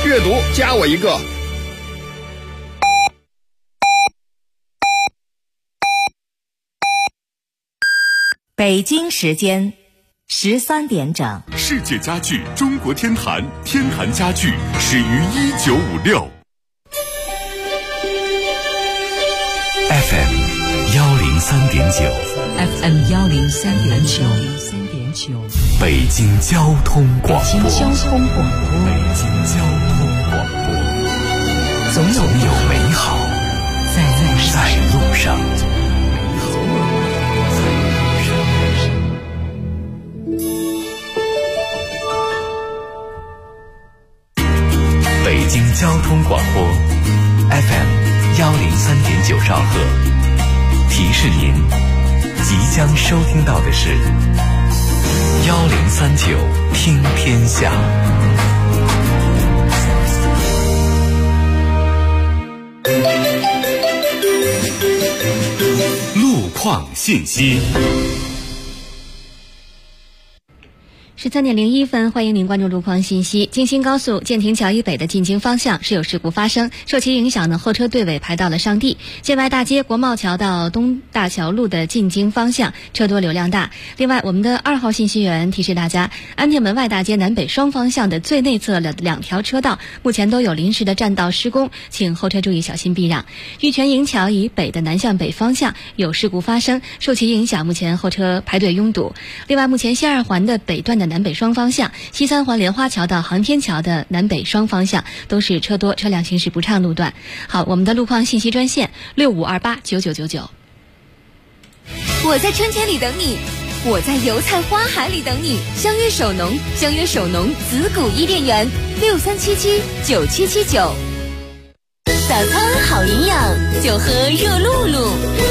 阅读加我一个。 北京时间13点整。 世界家具中国天坛，天坛家具始于1956。FM 103.9 FM 103.9 北京交通广播。 北京交通广播。 北京交通广播。 总有美好在路上。北京交通广播 FM 103.9兆赫，提示您即将收听到的是1039听天下。路况信息。 13:01，欢迎您关注路况信息。京新高速建亭桥以北的进京方向是有事故发生，受其影响呢，后车队尾排到了上地。建外大街国贸桥到东大桥路的进京方向车多流量大。另外，我们的2号信息员提示大家，安定门外大街南北双方向的最内侧的2条车道目前都有临时的占道施工，请后车注意小心避让。玉泉营桥以北的南向北方向有事故发生，受其影响，目前后车排队拥堵。另外，目前西2环的北段的南北双方向，西3环莲花桥到航天桥的南北双方向都是车多，车辆行驶不畅路段。好，我们的路况信息专线65289999。 我在春天里等你，我在油菜花海里等你。相约首农，相约首农子谷伊甸园，63779779。早餐好营养，就喝热露露。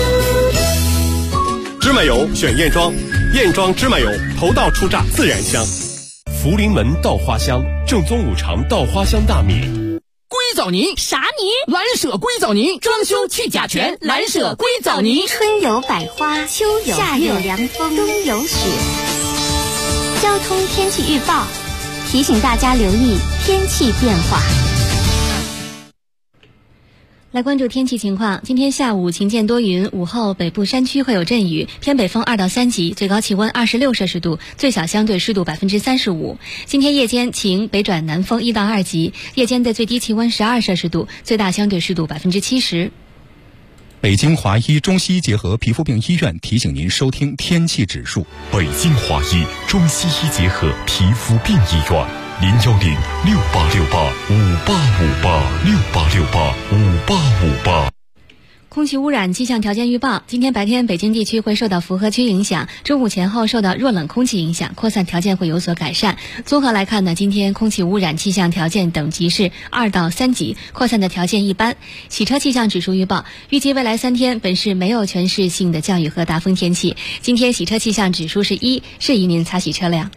芝麻油选燕庄，燕庄芝麻油头道出榨，自然香。福临门稻花香，正宗五常稻花香大米。 硅藻泥啥泥？ 蓝舍硅藻泥，装修去甲醛，蓝舍硅藻泥。 春有百花，秋有夏有凉风，冬有雪。交通天气预报提醒大家留意天气变化。 来关注天气情况，今天下午晴间多云，午后北部山区会有阵雨，偏北风2到3级，最高气温26摄氏度，最小相对湿度35%。今天夜间晴，北转南风1到2级，夜间的最低气温12摄氏度，最大相对湿度70%。 北京华医中西医结合皮肤病医院提醒您收听天气指数。 北京华医中西医结合皮肤病医院，0106868585858，6885858。 空气污染气象条件预报，今天白天北京地区会受到符合区影响，中午前后受到弱冷空气影响，扩散条件会有所改善。综合来看呢，今天空气污染气象条件等级是2到3级，扩散的条件一般。洗车气象指数预报，预计未来3天本市没有全市性的降雨和大风天气。今天洗车气象指数是1，适宜您擦洗车辆。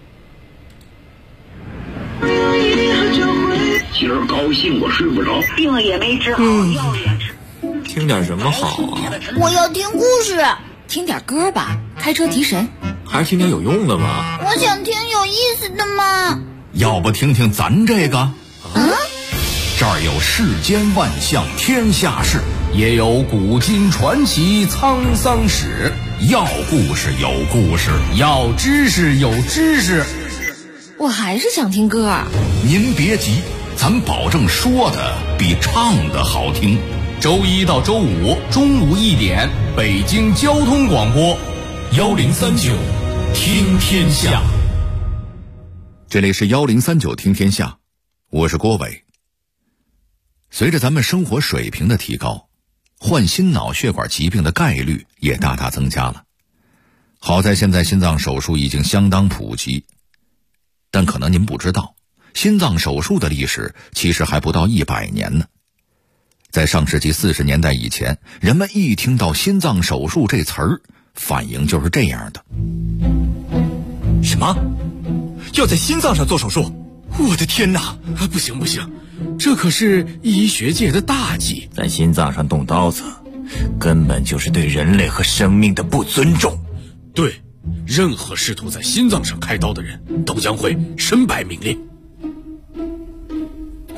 今儿高兴我睡不着， 病了也没治好，药也吃。 听点什么好啊？ 我要听故事。 听点歌吧，开车提神。 还是听点有用的吧。 我想听有意思的嘛。 要不听听咱这个？这儿有世间万象天下事，也有古今传奇沧桑史。要故事有故事，要知识有知识。 我还是想听歌。 您别急，咱保证说的比唱的好听。周1到周5中午1点，北京交通广播1039听天下。这里是1039听天下，我是郭伟。随着咱们生活水平的提高，患心脑血管疾病的概率也大大增加了。好在现在心脏手术已经相当普及，但可能您不知道，心脏手术的历史其实还不到100年呢。在上世纪40年代以前，人们一听到心脏手术这词儿，反应就是这样的： 什么？要在心脏上做手术？我的天哪！不行不行，这可是医学界的大忌。 在心脏上动刀子，根本就是对人类和生命的不尊重。 对，任何试图在心脏上开刀的人都将会身败名裂。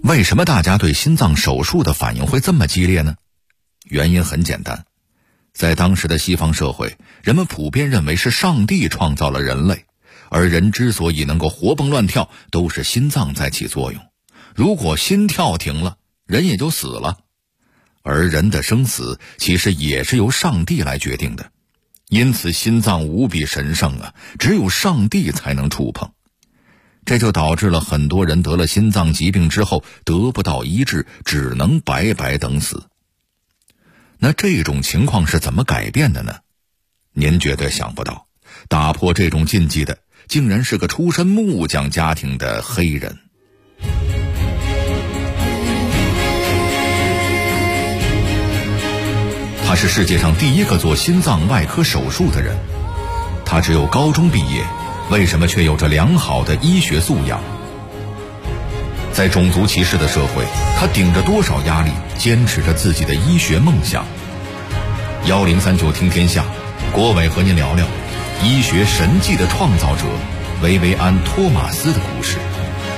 为什么大家对心脏手术的反应会这么激烈呢？原因很简单，在当时的西方社会，人们普遍认为是上帝创造了人类，而人之所以能够活蹦乱跳，都是心脏在起作用。如果心跳停了，人也就死了。而人的生死其实也是由上帝来决定的，因此心脏无比神圣啊，只有上帝才能触碰。这就导致了很多人得了心脏疾病之后得不到医治，只能白白等死。那这种情况是怎么改变的呢？您绝对想不到，打破这种禁忌的竟然是个出身木匠家庭的黑人。他是世界上第一个做心脏外科手术的人，他只有高中毕业，为什么却有着良好的医学素养？在种族歧视的社会，他顶着多少压力，坚持着自己的医学梦想。1039听天下，郭伟和您聊聊医学神迹的创造者维维安·托马斯的故事。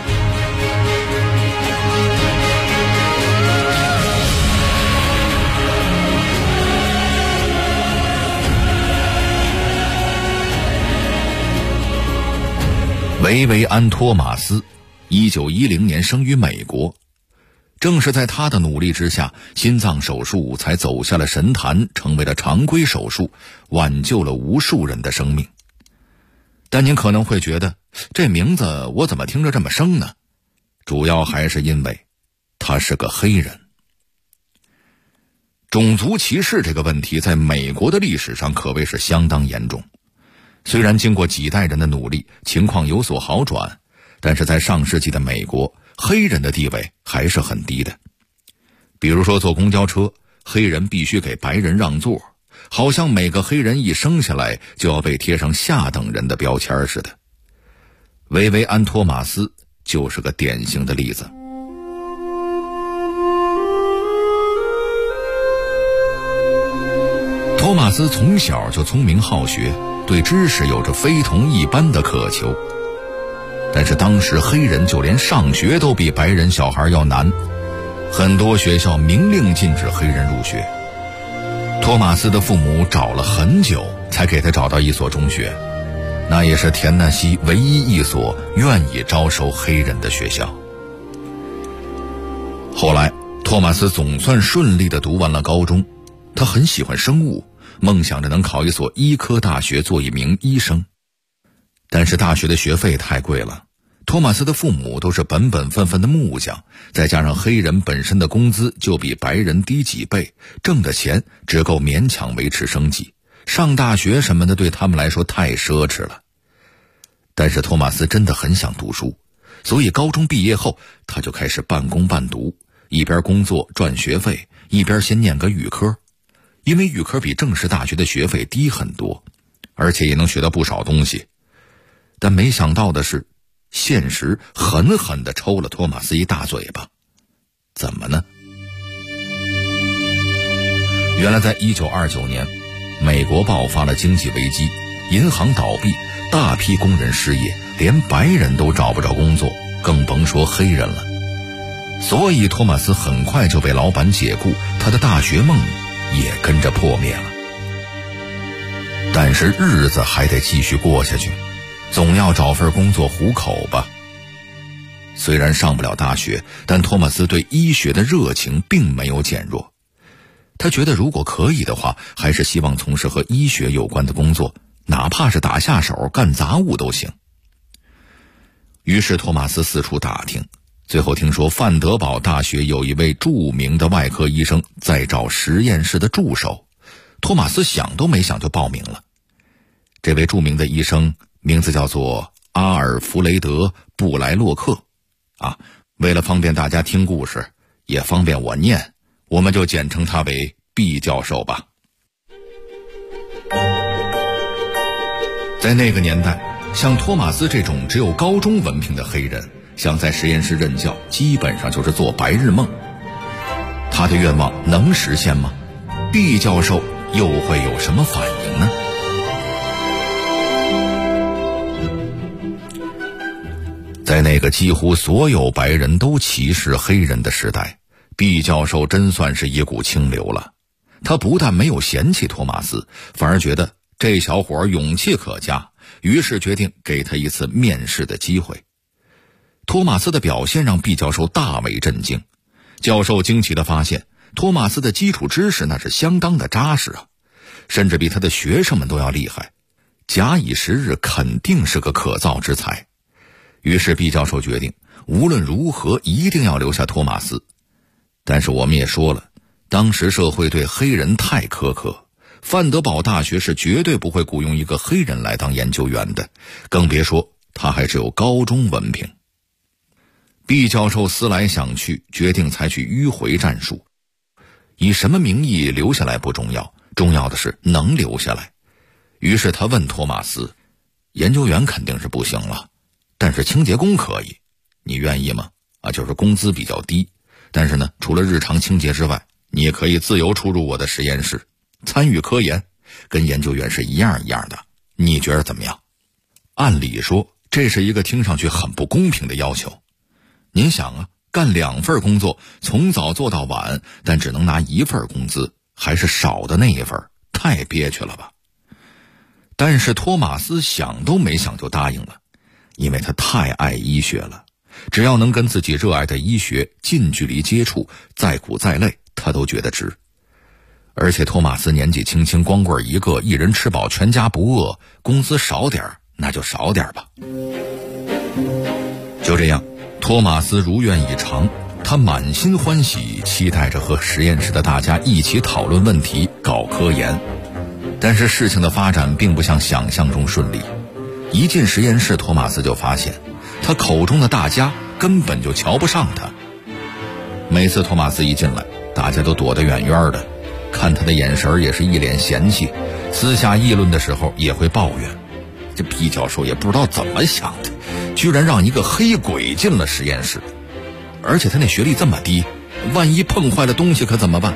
维维安·托马斯1910年生于美国，正是在他的努力之下，心脏手术才走下了神坛，成为了常规手术，挽救了无数人的生命。但您可能会觉得，这名字我怎么听着这么生呢？主要还是因为他是个黑人。种族歧视这个问题在美国的历史上可谓是相当严重。虽然经过几代人的努力，情况有所好转，但是在上世纪的美国，黑人的地位还是很低的。比如说坐公交车，黑人必须给白人让座，好像每个黑人一生下来就要被贴上下等人的标签似的。维维安·托马斯就是个典型的例子。托马斯从小就聪明好学，对知识有着非同一般的渴求。但是当时黑人就连上学都比白人小孩要难，很多学校明令禁止黑人入学。托马斯的父母找了很久才给他找到一所中学，那也是田纳西唯一一所愿意招收黑人的学校。后来托马斯总算顺利地读完了高中，他很喜欢生物，梦想着能考一所医科大学做一名医生。但是大学的学费太贵了，托马斯的父母都是本本分分的木匠，再加上黑人本身的工资就比白人低几倍，挣的钱只够勉强维持生计，上大学什么的对他们来说太奢侈了。但是托马斯真的很想读书，所以高中毕业后他就开始半工半读，一边工作赚学费，一边先念个预科。因为预科比正式大学的学费低很多，而且也能学到不少东西。但没想到的是，现实狠狠地抽了托马斯一大嘴巴。怎么呢？原来在1929年，美国爆发了经济危机，银行倒闭，大批工人失业，连白人都找不着工作，更甭说黑人了。所以托马斯很快就被老板解雇，他的大学梦也跟着破灭了。但是日子还得继续过下去，总要找份工作糊口吧。虽然上不了大学，但托马斯对医学的热情并没有减弱。他觉得如果可以的话，还是希望从事和医学有关的工作，哪怕是打下手干杂物都行。于是托马斯四处打听，最后听说范德堡大学有一位著名的外科医生在找实验室的助手，托马斯想都没想就报名了。这位著名的医生名字叫做阿尔弗雷德·布莱洛克为了方便大家听故事，也方便我念，我们就简称他为毕教授吧。在那个年代，像托马斯这种只有高中文凭的黑人，想在实验室任教，基本上就是做白日梦。他的愿望能实现吗？毕教授又会有什么反应呢？ 在那个几乎所有白人都歧视黑人的时代，毕教授真算是一股清流了。他不但没有嫌弃托马斯，反而觉得这小伙勇气可嘉，于是决定给他一次面试的机会。托马斯的表现让毕教授大为震惊。教授惊奇地发现，托马斯的基础知识那是相当的扎实啊，甚至比他的学生们都要厉害。假以时日，肯定是个可造之才。于是毕教授决定，无论如何一定要留下托马斯。但是我们也说了，当时社会对黑人太苛刻，范德堡大学是绝对不会雇佣一个黑人来当研究员的，更别说他还只有高中文凭。毕教授思来想去，决定采取迂回战术。以什么名义留下来不重要，重要的是能留下来。于是他问托马斯，研究员肯定是不行了，但是清洁工可以，你愿意吗？就是工资比较低，但是呢，除了日常清洁之外，你也可以自由出入我的实验室，参与科研，跟研究员是一样一样的，你觉得怎么样？按理说，这是一个听上去很不公平的要求。您想啊，干2份工作，从早做到晚，但只能拿1份工资，还是少的那一份，太憋屈了吧？但是托马斯想都没想就答应了，因为他太爱医学了，只要能跟自己热爱的医学近距离接触，再苦再累他都觉得值。而且托马斯年纪轻轻，光棍一个，一人吃饱全家不饿，工资少点那就少点吧。就这样，托马斯如愿以偿，他满心欢喜，期待着和实验室的大家一起讨论问题，搞科研。但是事情的发展并不像想象中顺利。一进实验室，托马斯就发现他口中的大家根本就瞧不上他。每次托马斯一进来，大家都躲得远远的，看他的眼神也是一脸嫌弃，私下议论的时候也会抱怨。这毕教授也不知道怎么想的，居然让一个黑鬼进了实验室，而且他那学历这么低，万一碰坏了东西可怎么办？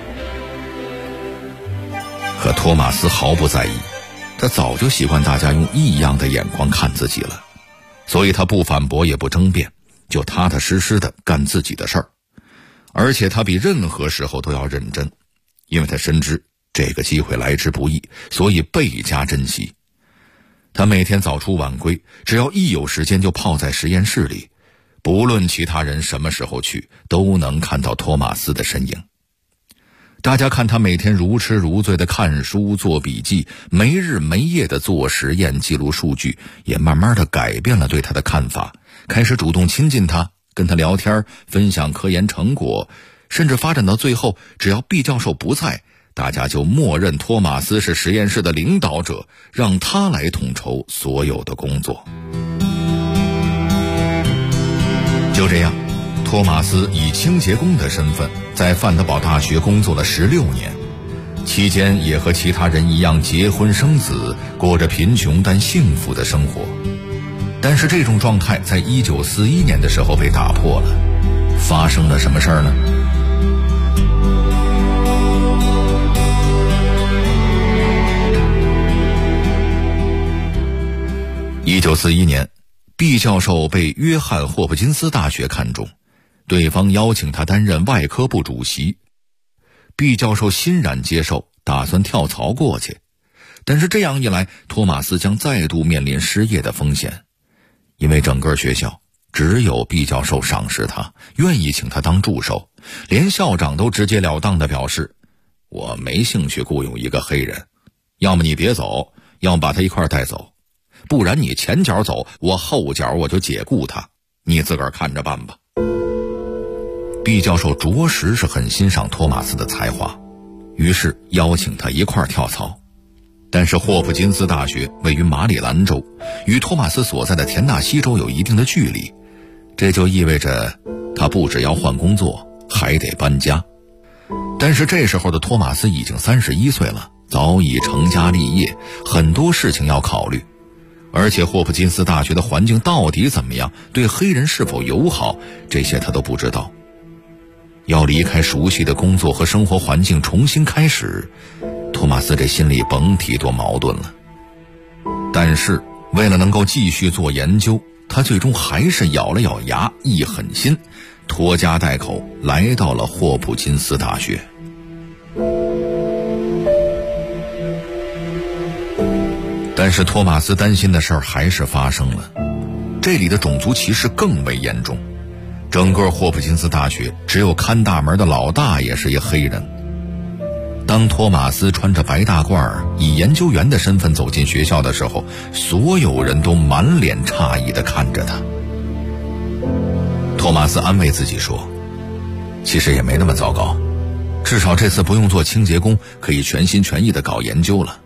可托马斯毫不在意，他早就习惯大家用异样的眼光看自己了，所以他不反驳也不争辩，就踏踏实实的干自己的事儿。而且他比任何时候都要认真，因为他深知这个机会来之不易，所以倍加珍惜。他每天早出晚归，只要一有时间就泡在实验室里，不论其他人什么时候去，都能看到托马斯的身影。大家看他每天如痴如醉的看书做笔记，没日没夜的做实验记录数据，也慢慢的改变了对他的看法，开始主动亲近他，跟他聊天，分享科研成果，甚至发展到最后，只要毕教授不在，大家就默认托马斯是实验室的领导者，让他来统筹所有的工作。就这样，托马斯以清洁工的身份在范德堡大学工作了16年，期间也和其他人一样结婚生子，过着贫穷但幸福的生活。但是这种状态在1941年的时候被打破了。发生了什么事儿呢？1941年，毕教授被约翰霍普金斯大学看中，对方邀请他担任外科部主席。毕教授欣然接受，打算跳槽过去。但是这样一来，托马斯将再度面临失业的风险，因为整个学校只有毕教授赏识他，愿意请他当助手，连校长都直截了当地表示，我没兴趣雇佣一个黑人，要么你别走，要么把他一块带走，不然你前脚走，我后脚我就解雇他，你自个儿看着办吧。毕教授着实是很欣赏托马斯的才华，于是邀请他一块跳槽。但是霍普金斯大学位于马里兰州，与托马斯所在的田纳西州有一定的距离，这就意味着他不只要换工作，还得搬家。但是这时候的托马斯已经31岁了，早已成家立业，很多事情要考虑。而且霍普金斯大学的环境到底怎么样，对黑人是否友好，这些他都不知道。要离开熟悉的工作和生活环境重新开始，托马斯这心里甭提多矛盾了。但是为了能够继续做研究， 他最终还是咬了咬牙，一狠心，拖家带口来到了霍普金斯大学。但是托马斯担心的事儿还是发生了，这里的种族歧视更为严重。整个霍普金斯大学只有看大门的老大爷是一黑人。当托马斯穿着白大褂以研究员的身份走进学校的时候，所有人都满脸诧异地看着他。托马斯安慰自己说，其实也没那么糟糕，至少这次不用做清洁工，可以全心全意地搞研究了。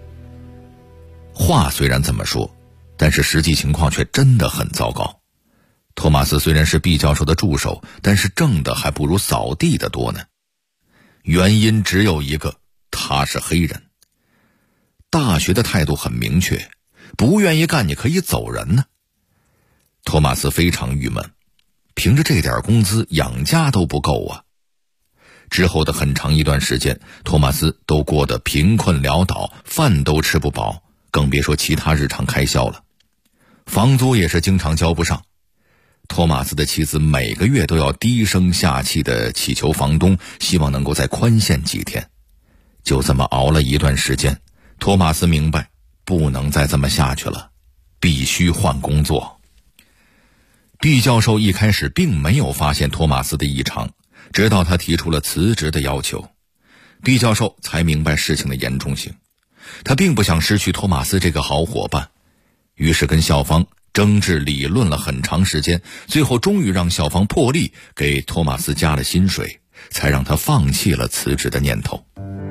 话虽然这么说，但是实际情况却真的很糟糕。托马斯虽然是毕教授的助手，但是挣的还不如扫地的多呢。原因只有一个，他是黑人。大学的态度很明确，不愿意干你可以走人呢。托马斯非常郁闷，凭着这点工资养家都不够啊。之后的很长一段时间，托马斯都过得贫困潦倒，饭都吃不饱，更别说其他日常开销了。房租也是经常交不上。托马斯的妻子每个月都要低声下气地祈求房东，希望能够再宽限几天。就这么熬了一段时间，托马斯明白不能再这么下去了，必须换工作。毕教授一开始并没有发现托马斯的异常，直到他提出了辞职的要求，毕教授才明白事情的严重性。他并不想失去托马斯这个好伙伴，于是跟校方争执理论了很长时间，最后终于让校方破例给托马斯加了薪水，才让他放弃了辞职的念头。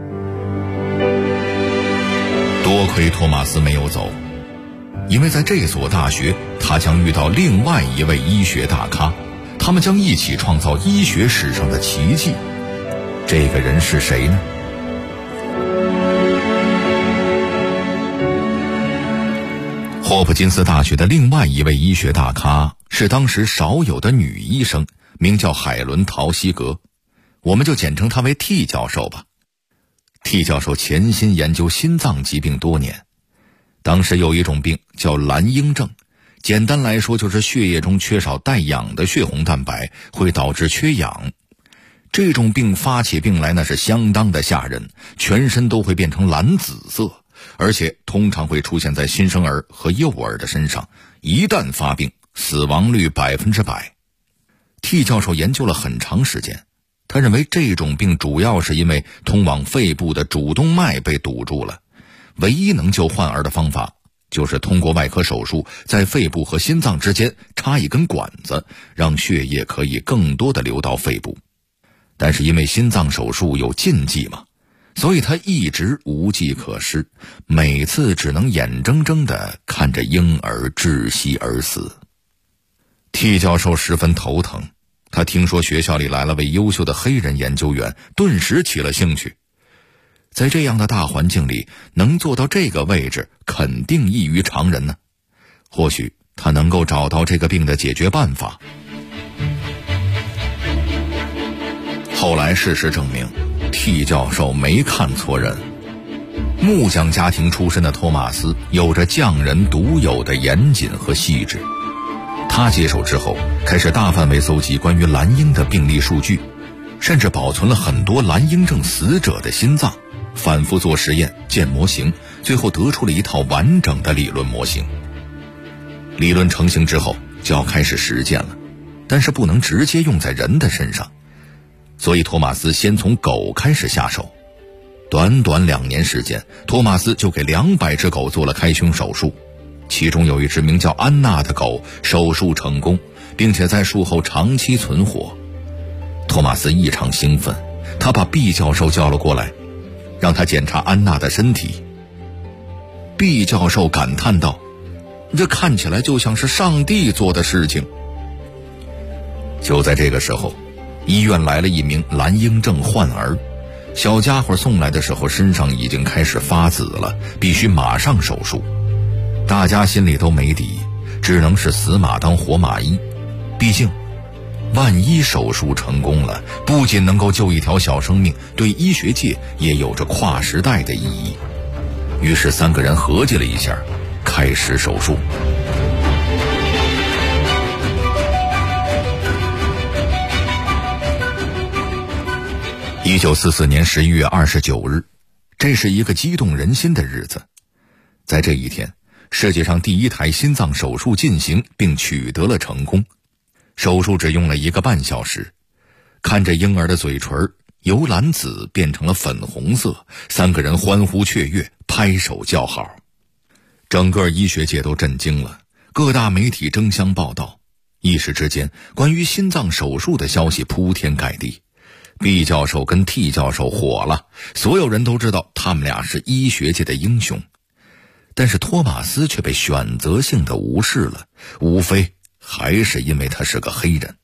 多亏托马斯没有走，因为在这所大学，他将遇到另外一位医学大咖，他们将一起创造医学史上的奇迹。这个人是谁呢？霍普金斯大学的另外一位医学大咖是当时少有的女医生，名叫海伦·陶希格，我们就简称她为 T 教授吧。T 教授潜心研究心脏疾病多年，当时有一种病叫蓝鹰症，简单来说就是血液中缺少带氧的血红蛋白，会导致缺氧。这种病发起病来那是相当的吓人，全身都会变成蓝紫色，而且通常会出现在新生儿和幼儿的身上，一旦发病，死亡率100%。T 教授研究了很长时间，他认为这种病主要是因为通往肺部的主动脉被堵住了，唯一能救患儿的方法就是通过外科手术，在肺部和心脏之间插一根管子，让血液可以更多的流到肺部。但是因为心脏手术有禁忌嘛，所以他一直无计可施，每次只能眼睁睁地看着婴儿窒息而死。T 教授十分头疼，他听说学校里来了位优秀的黑人研究员，顿时起了兴趣。在这样的大环境里，能做到这个位置，肯定异于常人呢。或许他能够找到这个病的解决办法。后来事实证明，T 教授没看错人。木匠家庭出身的托马斯有着匠人独有的严谨和细致。他接手之后，开始大范围搜集关于蓝鹰的病例数据，甚至保存了很多蓝鹰症死者的心脏，反复做实验建模型，最后得出了一套完整的理论模型。理论成型之后就要开始实践了，但是不能直接用在人的身上，所以托马斯先从狗开始下手。短短2年时间，托马斯就给200只狗做了开胸手术，其中有一只名叫安娜的狗手术成功，并且在术后长期存活。托马斯异常兴奋，他把毕教授叫了过来，让他检查安娜的身体。毕教授感叹道，这看起来就像是上帝做的事情。就在这个时候，医院来了一名蓝鹰症患儿，小家伙送来的时候身上已经开始发紫了，必须马上手术。大家心里都没底，只能是死马当活马医。毕竟万一手术成功了，不仅能够救一条小生命，对医学界也有着跨时代的意义。于是3个人合计了一下，开始手术。 1944年11月29日，这是一个激动人心的日子。在这一天，世界上第一台心脏手术进行并取得了成功。手术只用了1个半小时。看着婴儿的嘴唇由蓝紫变成了粉红色，3个人欢呼雀跃，拍手叫好。整个医学界都震惊了，各大媒体争相报道，一时之间关于心脏手术的消息铺天盖地。毕教授跟 T 教授火了，所有人都知道他们俩是医学界的英雄。但是托马斯却被选择性的无视了，无非还是因为他是个黑人。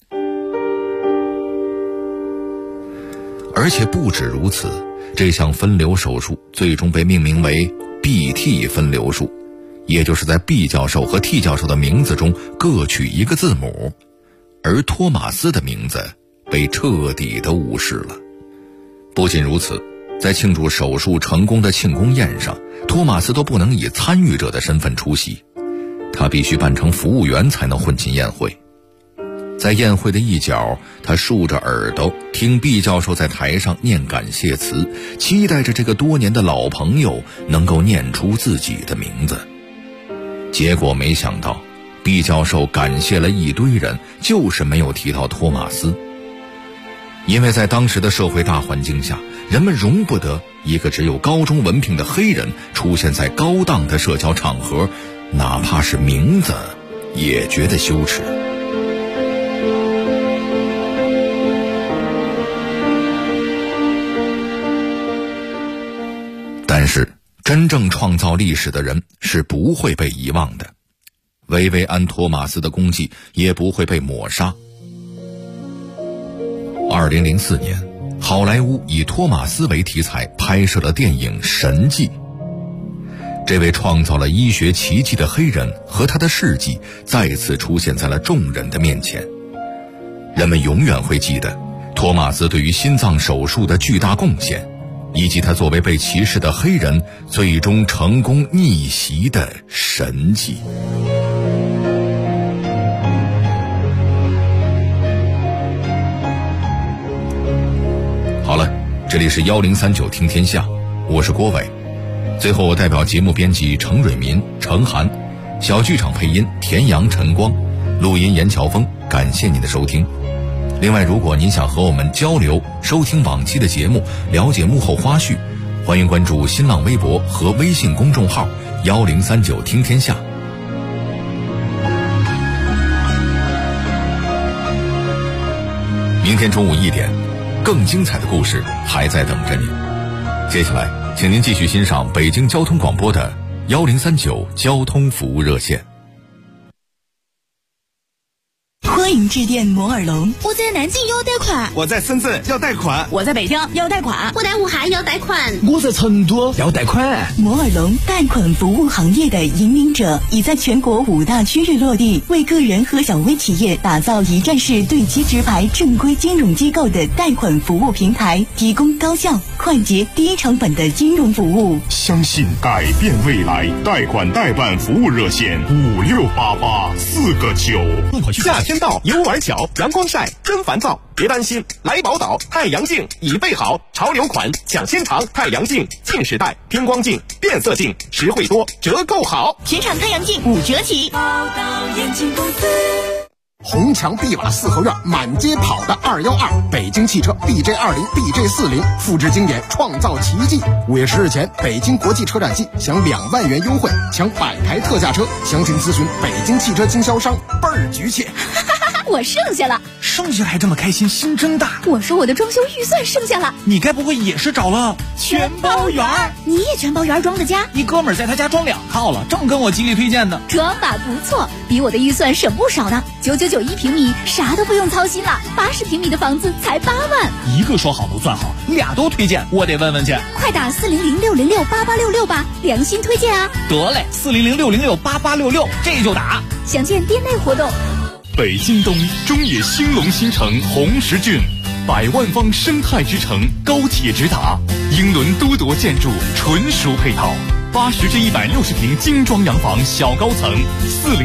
而且不止如此，这项分流手术最终被命名为 BT 分流术，也就是在 B 教授和 T 教授的名字中各取1个字母，而托马斯的名字被彻底的无视了。不仅如此，在庆祝手术成功的庆功宴上，托马斯都不能以参与者的身份出席，他必须扮成服务员才能混进宴会。在宴会的一角，他竖着耳朵听毕教授在台上念感谢词，期待着这个多年的老朋友能够念出自己的名字。结果没想到，毕教授感谢了一堆人，就是没有提到托马斯。因为在当时的社会大环境下，人们容不得一个只有高中文凭的黑人出现在高档的社交场合，哪怕是名字也觉得羞耻。但是真正创造历史的人是不会被遗忘的，维维安·托马斯的功绩也不会被抹杀。2004年，好莱坞以托马斯为题材拍摄了电影《神迹》。这位创造了医学奇迹的黑人和他的事迹再次出现在了众人的面前。人们永远会记得托马斯对于心脏手术的巨大贡献，以及他作为被歧视的黑人最终成功逆袭的神迹。好了，这里是1039听天下，我是郭伟。最后我代表节目编辑程蕊民、程涵，小剧场配音田阳、陈光，录音严乔峰，感谢您的收听。另外，如果您想和我们交流、收听往期的节目、了解幕后花絮，欢迎关注新浪微博和微信公众号1039听天下。明天中午1点，更精彩的故事还在等着你。接下来，请您继续欣赏北京交通广播的1039交通服务热线。 欢迎致电摩尔龙。 我在南京要贷款， 我在深圳要贷款， 我在北京要贷款， 我在武汉要贷款， 我在成都要贷款。 摩尔龙贷款服务行业的引领者，已在全国5大区域落地，为个人和小微企业打造一站式对接直排正规金融机构的贷款服务平台，提供高效、快捷、低成本的金融服务。 相信改变未来，贷款代办服务热线5688-4个9。 夏天到，游玩巧，阳光晒真烦躁，别担心，来宝岛太阳镜已备好，潮流款抢先尝，太阳镜近视带、偏光镜、变色镜，实惠多，折扣好， 全场太阳镜5折起。 宝岛眼镜公司。 红墙碧瓦四合院满街跑的212，北京汽车 BJ20、BJ40 复制经典，创造奇迹。5月10日前，北京国际车展季享2万元优惠，抢100台特价车，详情咨询北京汽车经销商。倍儿局气！ 我剩下了， 剩下还这么开心，心真大。 我说我的装修预算剩下了， 你该不会也是找了全包园？你也全包园装的家？ 一哥们儿在他家装2套了，正跟我极力推荐呢。 装法不错，比我的预算省不少呢。9991平米，啥都不用操心了。80平米的房子才8万。 一个说好不算好，俩都推荐，我得问问去。 快打400-606-8866吧，良心推荐啊！ 得嘞，400-606-8866，这就打。 详见店内活动。 北京东中野兴隆新城红石郡，100万方生态之城，高铁直达，英伦都铎建筑，纯熟配套，80至160平精装洋房小高层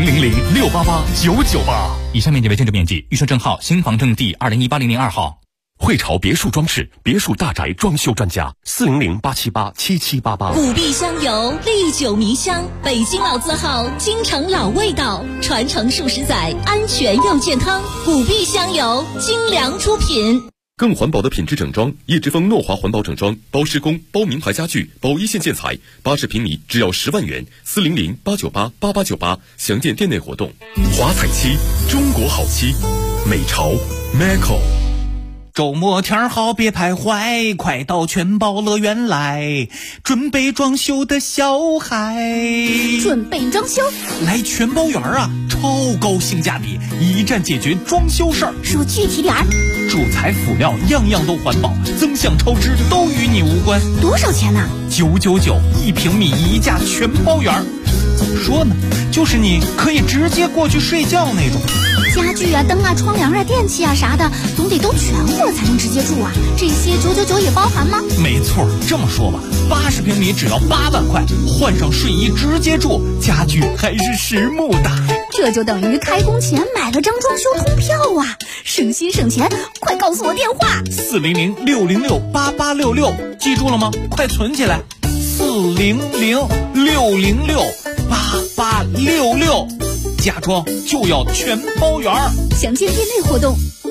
，4000-688-998。 以下面这位建筑面积，预设证号新房证第2018-002号。 汇潮别墅装饰，别墅大宅装修专家，400-878-7788。 古壁香油，历久弥香，北京老字号，京城老味道，传承数十载，安全又健康。古壁香油，精良出品。 更环保的品质整装，叶之峰诺华环保整装，包施工，包名牌家具，包一线建材，80平米只要10万元，400-898-8898，详见店内活动。华彩漆，中国好漆，美潮 Macco。 周末天好别徘徊，快到全宝乐园来，准备装修的小孩。 准备装修？ 来全宝园啊，超高性价比，一站解决装修事儿。 说具体点儿。 主材辅料样样都环保，增项超支都与你无关。 多少钱呢 ？999，1平米一价全包圆。怎么说呢？就是你可以直接过去睡觉那种。 家具啊、灯啊、窗帘啊、电器啊啥的，总得都全乎了才能直接住啊。这些999也包含吗？ 没错，这么说吧，80平米只要8万块，换上睡衣直接住，家具还是实木的。 这就等于开工前买了张装修通票啊！省心省钱，快告诉我电话 ：400-606-8866，记住了吗？快存起来，400-606-8866，家装就要全包圆。 详见店内活动。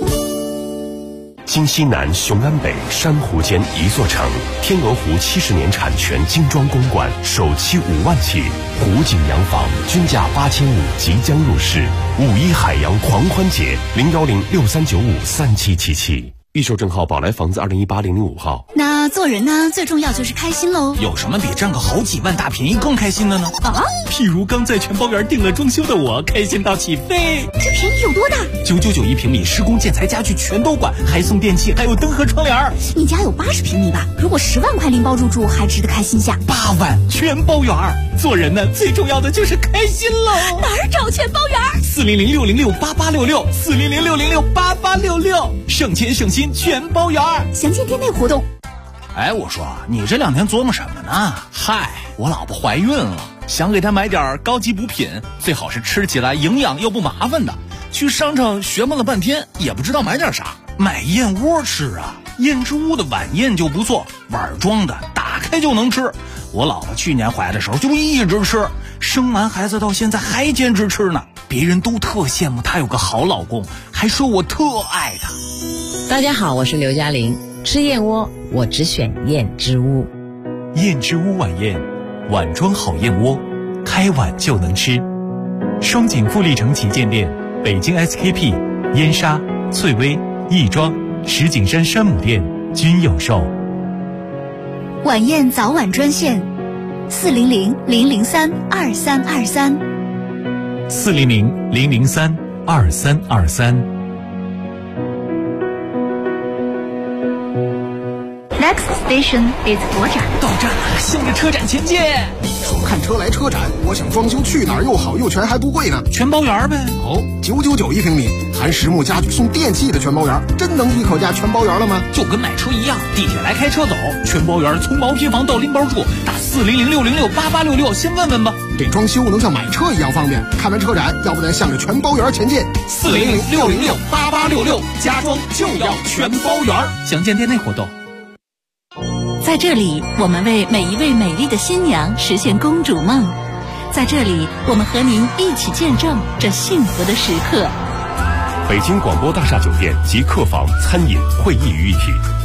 京西南雄安北珊瑚间一座城，天鹅湖70年产权精装公馆，首期5万起，湖景洋房均价8500即将入市。5·1海洋狂欢节，01063953777。预售证号宝来房子2018-005号。 那做人呢，最重要就是开心喽。 有什么比挣个好几万大便宜更开心的呢？ 啊， 譬如刚在全包园订了装修的我，开心到起飞。 这便宜有多大 ？999平米，施工建材家具全都管，还送电器，还有灯和窗帘。 你家有80平米吧？如果10万块拎包入住，还值得开心下。 8万全包园。做人呢，最重要的就是开心喽。 哪儿找全包园 ？400-606-8866，400-606-8866，省钱省心全包园。 详见店内活动。 哎，我说你这2天琢磨什么呢？嗨，我老婆怀孕了，想给她买点高级补品，最好是吃起来营养又不麻烦的。去商场学摸了半天，也不知道买点啥。买燕窝吃啊，燕之屋的晚宴就不错，碗装的，打开就能吃。我老婆去年怀的时候就一直吃，生完孩子到现在还坚持吃呢。别人都特羡慕她有个好老公，还说我特爱她。 大家好，我是刘嘉玲。吃燕窝，我只选燕之屋。 燕之屋晚宴，碗装好燕窝，开碗就能吃。双井富力城旗舰店、北京 SKP、燕莎、翠微、亦庄、石景山山姆店均有售。 晚宴早晚专线：400-003-2323。 400-003-2323。 Next station is 佛展。 到站了，向着车展前进。 说看车来车展，我想装修去哪儿又好又全还不贵呢？ 全包园呗。 哦，999平米，含实木家具送电器的全包园，真能一口价全包园了吗？ 就跟买车一样，地铁来开车走，全包园从毛坯房到拎包住，打400-606-8866，先问问吧。 这装修能像买车一样方便。看完车展，要不咱向着全包园前进。 400-606-8866，家装就要全包园。详见店内活动。 在这里，我们为每一位美丽的新娘实现公主梦。在这里，我们和您一起见证这幸福的时刻。 北京广播大厦酒店及客房、餐饮、会议于一体。